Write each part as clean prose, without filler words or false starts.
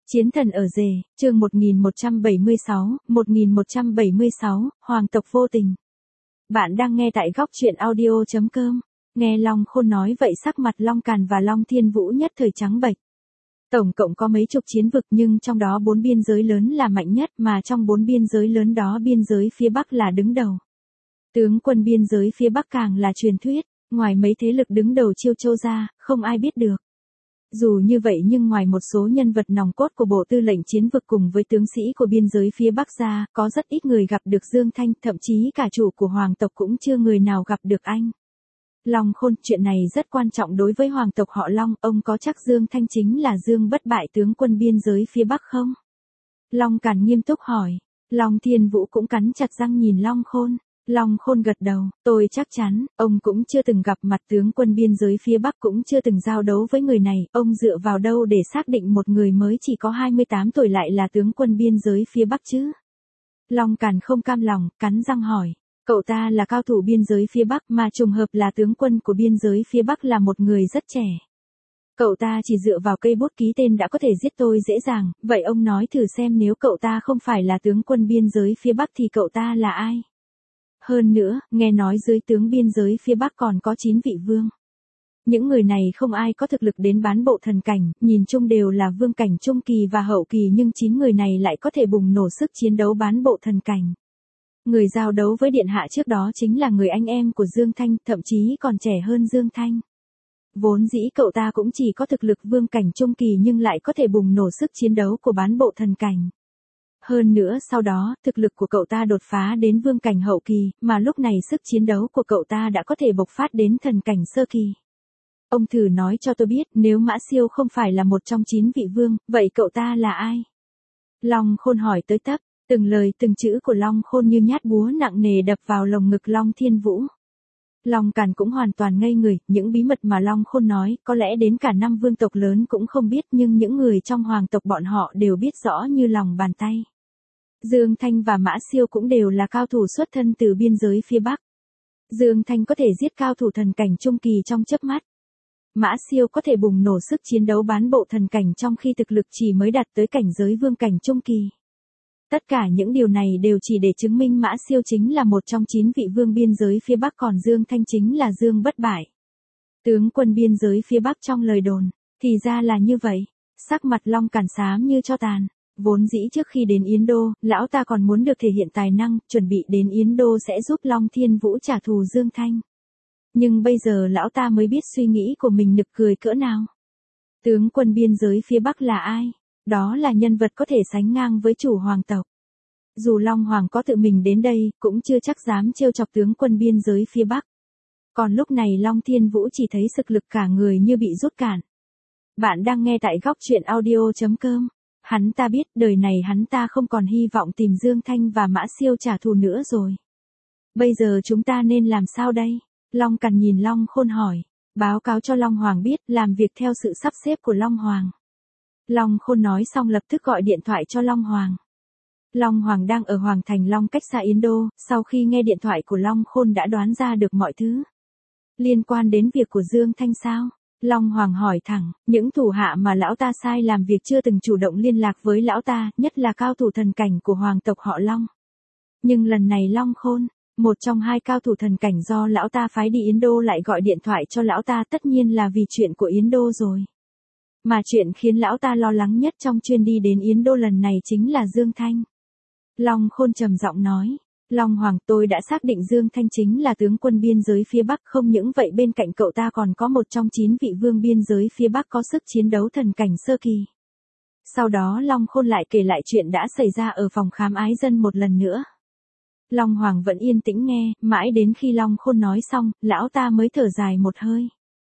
Chiến thần ở rể, chương 1176, Hoàng tộc vô tình. Bạn đang nghe tại góc truyện audio.com. Nghe Long Khôn nói vậy sắc mặt Long Càn và Long Thiên Vũ nhất thời trắng bệch. Tổng cộng có mấy chục chiến vực nhưng trong đó 4 biên giới lớn là mạnh nhất, mà trong 4 biên giới lớn đó biên giới phía Bắc là đứng đầu. Tướng quân biên giới phía Bắc càng là truyền thuyết, ngoài mấy thế lực đứng đầu Chiêu Châu ra, không ai biết được. Dù như vậy nhưng ngoài một số nhân vật nòng cốt của Bộ Tư lệnh Chiến vực cùng với tướng sĩ của biên giới phía Bắc ra, có rất ít người gặp được Dương Thanh, thậm chí cả chủ của hoàng tộc cũng chưa người nào gặp được anh. Long Khôn, chuyện này rất quan trọng đối với hoàng tộc họ Long, ông có chắc Dương Thanh chính là Dương Bất Bại tướng quân biên giới phía Bắc không? Long Càn nghiêm túc hỏi. Long Thiên Vũ cũng cắn chặt răng nhìn Long Khôn. Long Khôn gật đầu, tôi chắc chắn, ông cũng chưa từng gặp mặt tướng quân biên giới phía Bắc, cũng chưa từng giao đấu với người này, ông dựa vào đâu để xác định một người mới chỉ có 28 tuổi lại là tướng quân biên giới phía Bắc chứ? Long Càn không cam lòng, cắn răng hỏi, cậu ta là cao thủ biên giới phía Bắc mà trùng hợp là tướng quân của biên giới phía Bắc là một người rất trẻ. Cậu ta chỉ dựa vào cây bút ký tên đã có thể giết tôi dễ dàng, vậy ông nói thử xem nếu cậu ta không phải là tướng quân biên giới phía Bắc thì cậu ta là ai? Hơn nữa, nghe nói dưới tướng biên giới phía Bắc còn có 9 vị vương. Những người này không ai có thực lực đến bán bộ thần cảnh, nhìn chung đều là vương cảnh trung kỳ và hậu kỳ, nhưng 9 người này lại có thể bùng nổ sức chiến đấu bán bộ thần cảnh. Người giao đấu với điện hạ trước đó chính là người anh em của Dương Thanh, thậm chí còn trẻ hơn Dương Thanh. Vốn dĩ cậu ta cũng chỉ có thực lực vương cảnh trung kỳ nhưng lại có thể bùng nổ sức chiến đấu của bán bộ thần cảnh. Hơn nữa sau đó, thực lực của cậu ta đột phá đến vương cảnh hậu kỳ, mà lúc này sức chiến đấu của cậu ta đã có thể bộc phát đến thần cảnh sơ kỳ. Ông thử nói cho tôi biết, nếu Mã Siêu không phải là một trong 9 vị vương, vậy cậu ta là ai? Long Khôn hỏi tới tấp, từng lời từng chữ của Long Khôn như nhát búa nặng nề đập vào lồng ngực Long Thiên Vũ. Long Càn cũng hoàn toàn ngây người, những bí mật mà Long Khôn nói, có lẽ đến cả 5 vương tộc lớn cũng không biết, nhưng những người trong hoàng tộc bọn họ đều biết rõ như lòng bàn tay. Dương Thanh và Mã Siêu cũng đều là cao thủ xuất thân từ biên giới phía Bắc. Dương Thanh có thể giết cao thủ thần cảnh trung kỳ trong chớp mắt. Mã Siêu có thể bùng nổ sức chiến đấu bán bộ thần cảnh trong khi thực lực chỉ mới đạt tới cảnh giới vương cảnh trung kỳ. Tất cả những điều này đều chỉ để chứng minh Mã Siêu chính là một trong 9 vị vương biên giới phía Bắc, còn Dương Thanh chính là Dương Bất Bại. Tướng quân biên giới phía Bắc trong lời đồn, thì ra là như vậy. Sắc mặt Long Càn xám như tro tàn. Vốn dĩ trước khi đến Yến Đô, lão ta còn muốn được thể hiện tài năng, chuẩn bị đến Yến Đô sẽ giúp Long Thiên Vũ trả thù Dương Thanh. Nhưng bây giờ lão ta mới biết suy nghĩ của mình nực cười cỡ nào. Tướng quân biên giới phía Bắc là ai? Đó là nhân vật có thể sánh ngang với chủ hoàng tộc. Dù Long Hoàng có tự mình đến đây, cũng chưa chắc dám trêu chọc tướng quân biên giới phía Bắc. Còn lúc này Long Thiên Vũ chỉ thấy sức lực cả người như bị rút cạn. Bạn đang nghe tại góc truyện audio.com. Hắn ta biết đời này hắn ta không còn hy vọng tìm Dương Thanh và Mã Siêu trả thù nữa rồi. Bây giờ chúng ta nên làm sao đây? Long Càn nhìn Long Khôn hỏi. Báo cáo cho Long Hoàng biết, làm việc theo sự sắp xếp của Long Hoàng. Long Khôn nói xong lập tức gọi điện thoại cho Long Hoàng. Long Hoàng đang ở Hoàng Thành Long cách xa Yến Đô, sau khi nghe điện thoại của Long Khôn đã đoán ra được mọi thứ. Liên quan đến việc của Dương Thanh sao? Long Hoàng hỏi thẳng, những thủ hạ mà lão ta sai làm việc chưa từng chủ động liên lạc với lão ta, nhất là cao thủ thần cảnh của hoàng tộc họ Long. Nhưng lần này Long Khôn, một trong 2 cao thủ thần cảnh do lão ta phái đi Yến Đô lại gọi điện thoại cho lão ta, tất nhiên là vì chuyện của Yến Đô rồi. Mà chuyện khiến lão ta lo lắng nhất trong chuyến đi đến Yến Đô lần này chính là Dương Thanh. Long Khôn trầm giọng nói. Long Hoàng, tôi đã xác định Dương Thanh chính là tướng quân biên giới phía Bắc, không những vậy bên cạnh cậu ta còn có một trong 9 vị vương biên giới phía Bắc có sức chiến đấu thần cảnh sơ kỳ. Sau đó Long Khôn lại kể lại chuyện đã xảy ra ở phòng khám ái dân một lần nữa. Long Hoàng vẫn yên tĩnh nghe, mãi đến khi Long Khôn nói xong, lão ta mới thở dài một hơi.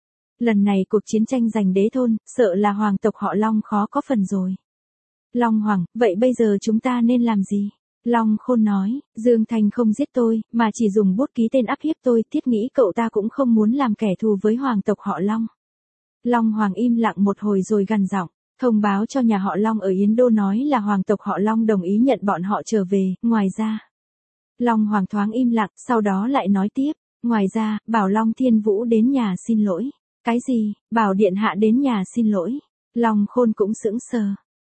Lần này cuộc chiến tranh giành đế thôn, sợ là hoàng tộc họ Long khó có phần rồi. Long Hoàng, vậy bây giờ chúng ta nên làm gì? Long Khôn nói, Dương Thanh không giết tôi, mà chỉ dùng bút ký tên áp hiếp tôi, thiết nghĩ cậu ta cũng không muốn làm kẻ thù với hoàng tộc họ Long. Long Hoàng im lặng một hồi rồi gằn giọng, thông báo cho nhà họ Long ở Yến Đô nói là hoàng tộc họ Long đồng ý nhận bọn họ trở về, ngoài ra. Long Hoàng thoáng im lặng, sau đó lại nói tiếp, ngoài ra, bảo Long Thiên Vũ đến nhà xin lỗi. Cái gì, bảo điện hạ đến nhà xin lỗi? Long Khôn cũng sững sờ.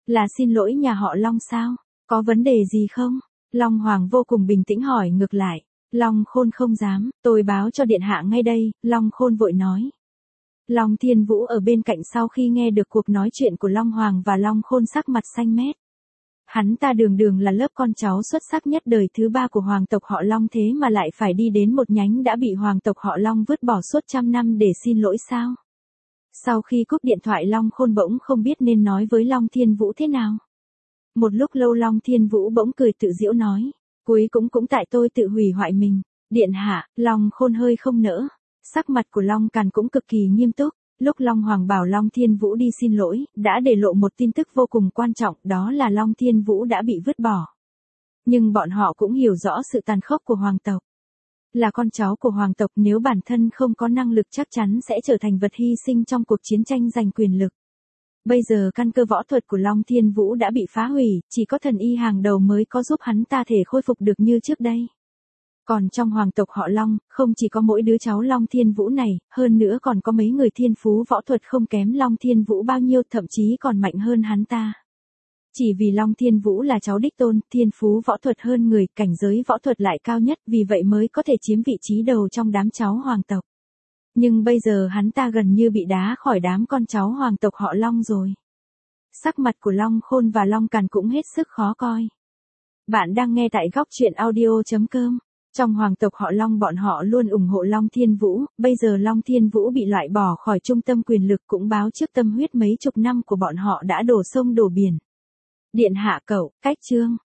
Là xin lỗi nhà họ Long sao? Có vấn đề gì không? Long Hoàng vô cùng bình tĩnh hỏi ngược lại. Long Khôn không dám, tôi báo cho điện hạ ngay đây, Long Khôn vội nói. Long Thiên Vũ ở bên cạnh sau khi nghe được cuộc nói chuyện của Long Hoàng và Long Khôn sắc mặt xanh mét. Hắn ta đường đường là lớp con cháu xuất sắc nhất đời thứ 3 của hoàng tộc họ Long thế mà lại phải đi đến một nhánh đã bị hoàng tộc họ Long vứt bỏ suốt trăm năm để xin lỗi sao? Sau khi cúp điện thoại Long Khôn bỗng không biết nên nói với Long Thiên Vũ thế nào. Một lúc lâu Long Thiên Vũ bỗng cười tự giễu nói. Cuối cũng tại tôi tự hủy hoại mình. Điện hạ, Long Khôn hơi không nỡ. Sắc mặt của Long Càn cũng cực kỳ nghiêm túc. Lúc Long Hoàng bảo Long Thiên Vũ đi xin lỗi, đã để lộ một tin tức vô cùng quan trọng, đó là Long Thiên Vũ đã bị vứt bỏ. Nhưng bọn họ cũng hiểu rõ sự tàn khốc của hoàng tộc. Là con cháu của hoàng tộc nếu bản thân không có năng lực chắc chắn sẽ trở thành vật hy sinh trong cuộc chiến tranh giành quyền lực. Bây giờ căn cơ võ thuật của Long Thiên Vũ đã bị phá hủy, chỉ có thần y hàng đầu mới có giúp hắn ta thể khôi phục được như trước đây. Còn trong hoàng tộc họ Long, không chỉ có mỗi đứa cháu Long Thiên Vũ này, hơn nữa còn có mấy người thiên phú võ thuật không kém Long Thiên Vũ bao nhiêu, thậm chí còn mạnh hơn hắn ta. Chỉ vì Long Thiên Vũ là cháu đích tôn, thiên phú võ thuật hơn người, cảnh giới võ thuật lại cao nhất, vì vậy mới có thể chiếm vị trí đầu trong đám cháu hoàng tộc. Nhưng bây giờ hắn ta gần như bị đá khỏi đám con cháu hoàng tộc họ Long rồi. Sắc mặt của Long Khôn và Long Càn cũng hết sức khó coi. Bạn đang nghe tại góc truyện audio.com. Trong hoàng tộc họ Long bọn họ luôn ủng hộ Long Thiên Vũ, bây giờ Long Thiên Vũ bị loại bỏ khỏi trung tâm quyền lực cũng báo trước tâm huyết mấy chục năm của bọn họ đã đổ sông đổ biển. Điện hạ cậu, cách chương.